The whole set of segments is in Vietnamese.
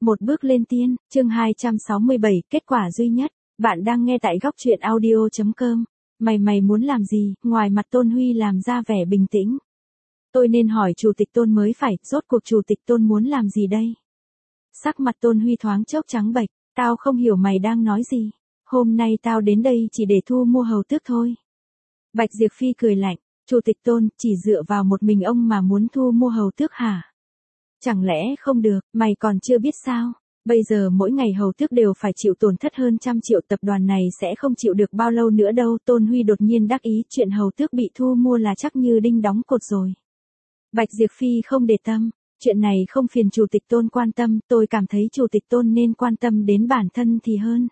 Một bước lên tiên, chương 267, kết quả duy nhất. Bạn đang nghe tại góc truyện audio.com. Mày muốn làm gì, ngoài mặt Tôn Huy làm ra vẻ bình tĩnh. Tôi nên hỏi Chủ tịch Tôn mới phải, rốt cuộc Chủ tịch Tôn muốn làm gì đây? Sắc mặt Tôn Huy thoáng chốc trắng bệch, tao không hiểu mày đang nói gì. Hôm nay tao đến đây chỉ để thu mua hầu tước thôi. Bạch Diệp Phi cười lạnh, Chủ tịch Tôn, chỉ dựa vào một mình ông mà muốn thu mua hầu tước hả? Chẳng lẽ không được, mày còn chưa biết sao? Bây giờ mỗi ngày hầu tước đều phải chịu tổn thất hơn 100 triệu, tập đoàn này sẽ không chịu được bao lâu nữa đâu. Tôn Huy đột nhiên đắc ý, chuyện hầu tước bị thu mua là chắc như đinh đóng cột rồi. Bạch Diệp Phi không để tâm, chuyện này không phiền Chủ tịch Tôn quan tâm, tôi cảm thấy Chủ tịch Tôn nên quan tâm đến bản thân thì hơn.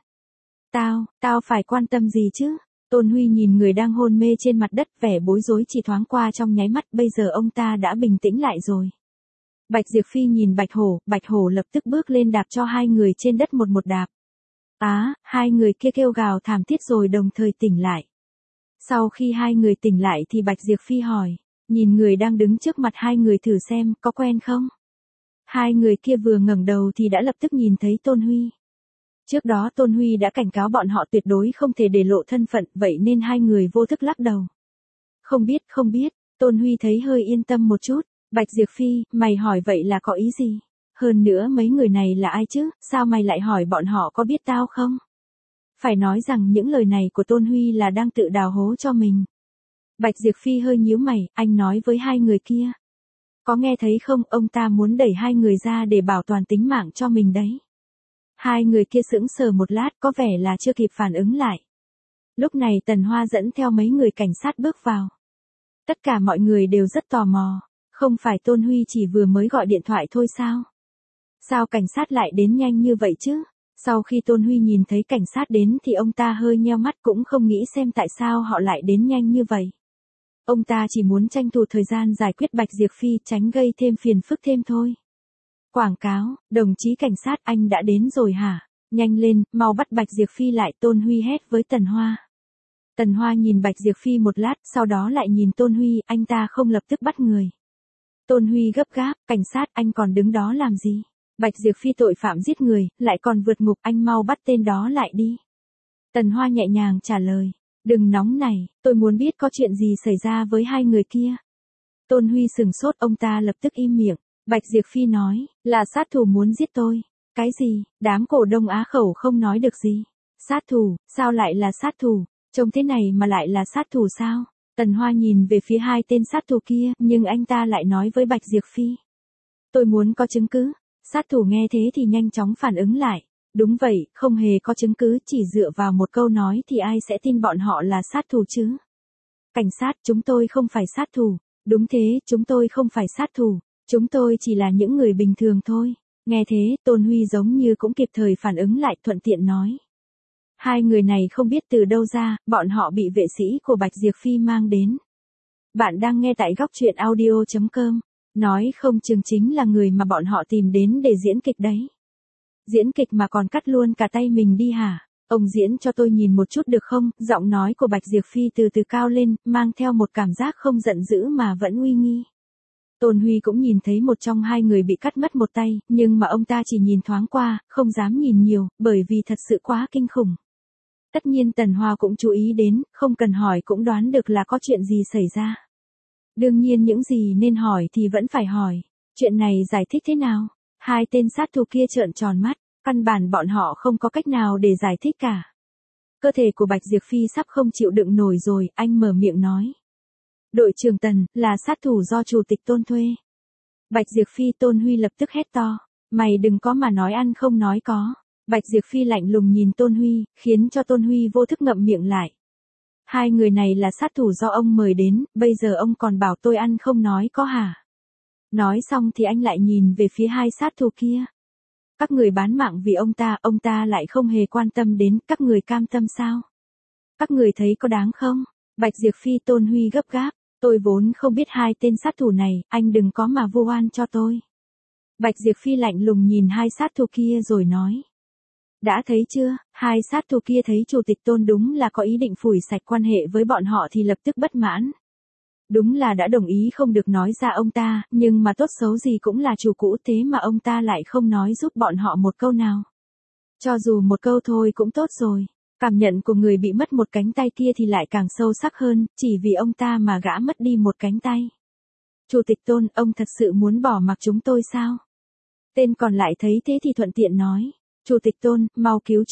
Tao phải quan tâm gì chứ? Tôn Huy nhìn người đang hôn mê trên mặt đất, vẻ bối rối chỉ thoáng qua trong nháy mắt, bây giờ ông ta đã bình tĩnh lại rồi. Bạch Diệp Phi nhìn Bạch Hổ lập tức bước lên đạp cho hai người trên đất một đạp. Hai người kia kêu gào thảm thiết rồi đồng thời tỉnh lại. Sau khi hai người tỉnh lại thì Bạch Diệp Phi hỏi, nhìn người đang đứng trước mặt hai người thử xem, có quen không? Hai người kia vừa ngẩng đầu thì đã lập tức nhìn thấy Tôn Huy. Trước đó Tôn Huy đã cảnh cáo bọn họ tuyệt đối không thể để lộ thân phận, vậy nên hai người vô thức lắc đầu. Không biết, Tôn Huy thấy hơi yên tâm một chút. Bạch Diệp Phi, mày hỏi vậy là có ý gì? Hơn nữa mấy người này là ai chứ, sao mày lại hỏi bọn họ có biết tao không? Phải nói rằng những lời này của Tôn Huy là đang tự đào hố cho mình. Bạch Diệp Phi hơi nhíu mày, anh nói với hai người kia. Có nghe thấy không, ông ta muốn đẩy hai người ra để bảo toàn tính mạng cho mình đấy. Hai người kia sững sờ một lát, có vẻ là chưa kịp phản ứng lại. Lúc này Tần Hoa dẫn theo mấy người cảnh sát bước vào. Tất cả mọi người đều rất tò mò. Không phải Tôn Huy chỉ vừa mới gọi điện thoại thôi sao? Sao cảnh sát lại đến nhanh như vậy chứ? Sau khi Tôn Huy nhìn thấy cảnh sát đến thì ông ta hơi nheo mắt, cũng không nghĩ xem tại sao họ lại đến nhanh như vậy. Ông ta chỉ muốn tranh thủ thời gian giải quyết Bạch Diệp Phi, tránh gây thêm phiền phức thêm thôi. Quảng cáo, đồng chí cảnh sát, anh đã đến rồi hả? Nhanh lên, mau bắt Bạch Diệp Phi lại, Tôn Huy hét với Tần Hoa. Tần Hoa nhìn Bạch Diệp Phi một lát, sau đó lại nhìn Tôn Huy, anh ta không lập tức bắt người. Tôn Huy gấp gáp, cảnh sát, anh còn đứng đó làm gì? Bạch Diệp Phi tội phạm giết người, lại còn vượt ngục, anh mau bắt tên đó lại đi. Tần Hoa nhẹ nhàng trả lời, đừng nóng này, tôi muốn biết có chuyện gì xảy ra với hai người kia. Tôn Huy sừng sốt, ông ta lập tức im miệng. Bạch Diệp Phi nói, là sát thủ muốn giết tôi. Cái gì? Đám cổ đông á khẩu không nói được gì. Sát thủ, sao lại là sát thủ? Trông thế này mà lại là sát thủ sao? Tần Hoa nhìn về phía hai tên sát thủ kia, nhưng anh ta lại nói với Bạch Diệp Phi. Tôi muốn có chứng cứ. Sát thủ nghe thế thì nhanh chóng phản ứng lại. Đúng vậy, không hề có chứng cứ, chỉ dựa vào một câu nói thì ai sẽ tin bọn họ là sát thủ chứ? Cảnh sát, chúng tôi không phải sát thủ. Đúng thế, chúng tôi không phải sát thủ. Chúng tôi chỉ là những người bình thường thôi. Nghe thế, Tôn Huy giống như cũng kịp thời phản ứng lại, thuận tiện nói. Hai người này không biết từ đâu ra, bọn họ bị vệ sĩ của Bạch Diệp Phi mang đến. Bạn đang nghe tại góc truyện audio.com. Nói không chừng chính là người mà bọn họ tìm đến để diễn kịch đấy. Diễn kịch mà còn cắt luôn cả tay mình đi hả? Ông diễn cho tôi nhìn một chút được không? Giọng nói của Bạch Diệp Phi từ từ cao lên, mang theo một cảm giác không giận dữ mà vẫn uy nghi. Tôn Huy cũng nhìn thấy một trong hai người bị cắt mất một tay, nhưng mà ông ta chỉ nhìn thoáng qua, không dám nhìn nhiều, bởi vì thật sự quá kinh khủng. Tất nhiên Tần Hoa cũng chú ý đến, không cần hỏi cũng đoán được là có chuyện gì xảy ra. Đương nhiên những gì nên hỏi thì vẫn phải hỏi. Chuyện này giải thích thế nào? Hai tên sát thủ kia trợn tròn mắt, căn bản bọn họ không có cách nào để giải thích cả. Cơ thể của Bạch Diệp Phi sắp không chịu đựng nổi rồi, anh mở miệng nói. Đội trưởng Tần, là sát thủ do Chủ tịch Tôn thuê. Bạch Diệp Phi, Tôn Huy lập tức hét to. Mày đừng có mà nói ăn không nói có. Bạch Diệp Phi lạnh lùng nhìn Tôn Huy, khiến cho Tôn Huy vô thức ngậm miệng lại. Hai người này là sát thủ do ông mời đến, bây giờ ông còn bảo tôi ăn không nói có hả? Nói xong thì anh lại nhìn về phía hai sát thủ kia. Các người bán mạng vì ông ta lại không hề quan tâm đến, các người cam tâm sao? Các người thấy có đáng không? Bạch Diệp Phi, Tôn Huy gấp gáp. Tôi vốn không biết hai tên sát thủ này, anh đừng có mà vu oan cho tôi. Bạch Diệp Phi lạnh lùng nhìn hai sát thủ kia rồi nói. Đã thấy chưa, hai sát thủ kia thấy Chủ tịch Tôn đúng là có ý định phủi sạch quan hệ với bọn họ thì lập tức bất mãn. Đúng là đã đồng ý không được nói ra ông ta, nhưng mà tốt xấu gì cũng là chủ cũ, thế mà ông ta lại không nói giúp bọn họ một câu nào. Cho dù một câu thôi cũng tốt rồi. Cảm nhận của người bị mất một cánh tay kia thì lại càng sâu sắc hơn, chỉ vì ông ta mà gã mất đi một cánh tay. Chủ tịch Tôn, ông thật sự muốn bỏ mặc chúng tôi sao? Tên còn lại thấy thế thì thuận tiện nói. Chủ tịch Tôn, mau cứu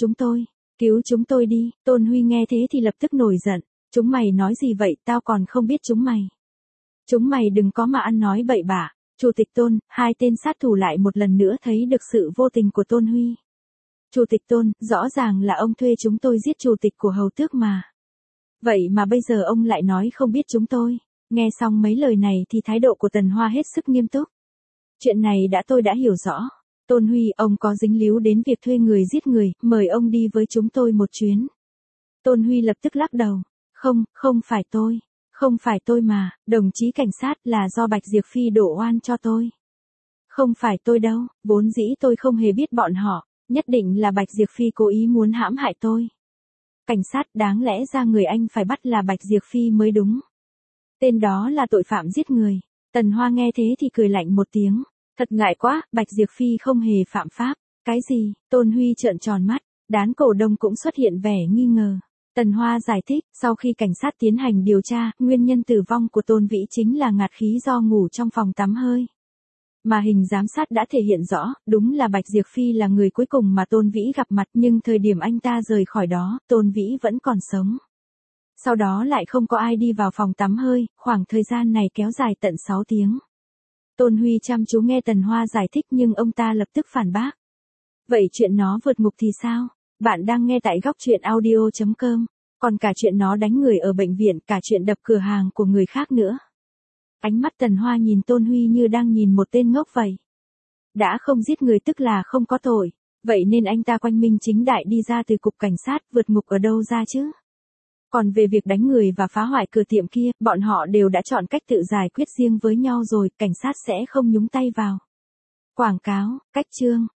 chúng tôi đi. Tôn Huy nghe thế thì lập tức nổi giận. Chúng mày nói gì vậy, tao còn không biết chúng mày. Chúng mày đừng có mà ăn nói bậy bạ. Chủ tịch Tôn, hai tên sát thủ lại một lần nữa thấy được sự vô tình của Tôn Huy. Chủ tịch Tôn, rõ ràng là ông thuê chúng tôi giết chủ tịch của Hầu Tước mà. Vậy mà bây giờ ông lại nói không biết chúng tôi. Nghe xong mấy lời này thì thái độ của Tần Hoa hết sức nghiêm túc. Chuyện này tôi đã hiểu rõ. Tôn Huy, ông có dính líu đến việc thuê người giết người, mời ông đi với chúng tôi một chuyến. Tôn Huy lập tức lắc đầu. Không phải tôi. Không phải tôi mà, đồng chí cảnh sát, là do Bạch Diệp Phi đổ oan cho tôi. Không phải tôi đâu, vốn dĩ tôi không hề biết bọn họ, nhất định là Bạch Diệp Phi cố ý muốn hãm hại tôi. Cảnh sát, đáng lẽ ra người anh phải bắt là Bạch Diệp Phi mới đúng. Tên đó là tội phạm giết người. Tần Hoa nghe thế thì cười lạnh một tiếng. Thật ngại quá, Bạch Diệp Phi không hề phạm pháp. Cái gì? Tôn Huy trợn tròn mắt, đám cổ đông cũng xuất hiện vẻ nghi ngờ. Tần Hoa giải thích, sau khi cảnh sát tiến hành điều tra, nguyên nhân tử vong của Tôn Vĩ chính là ngạt khí do ngủ trong phòng tắm hơi. Mà hình giám sát đã thể hiện rõ, đúng là Bạch Diệp Phi là người cuối cùng mà Tôn Vĩ gặp mặt, nhưng thời điểm anh ta rời khỏi đó, Tôn Vĩ vẫn còn sống. Sau đó lại không có ai đi vào phòng tắm hơi, khoảng thời gian này kéo dài tận 6 tiếng. Tôn Huy chăm chú nghe Tần Hoa giải thích nhưng ông ta lập tức phản bác. Vậy chuyện nó vượt ngục thì sao? Bạn đang nghe tại góc truyện audio.com, còn cả chuyện nó đánh người ở bệnh viện, cả chuyện đập cửa hàng của người khác nữa. Ánh mắt Tần Hoa nhìn Tôn Huy như đang nhìn một tên ngốc vậy. Đã không giết người tức là không có tội, vậy nên anh ta quanh minh chính đại đi ra từ cục cảnh sát, vượt ngục ở đâu ra chứ? Còn về việc đánh người và phá hoại cửa tiệm kia, bọn họ đều đã chọn cách tự giải quyết riêng với nhau rồi, cảnh sát sẽ không nhúng tay vào. Quảng cáo, cách chương.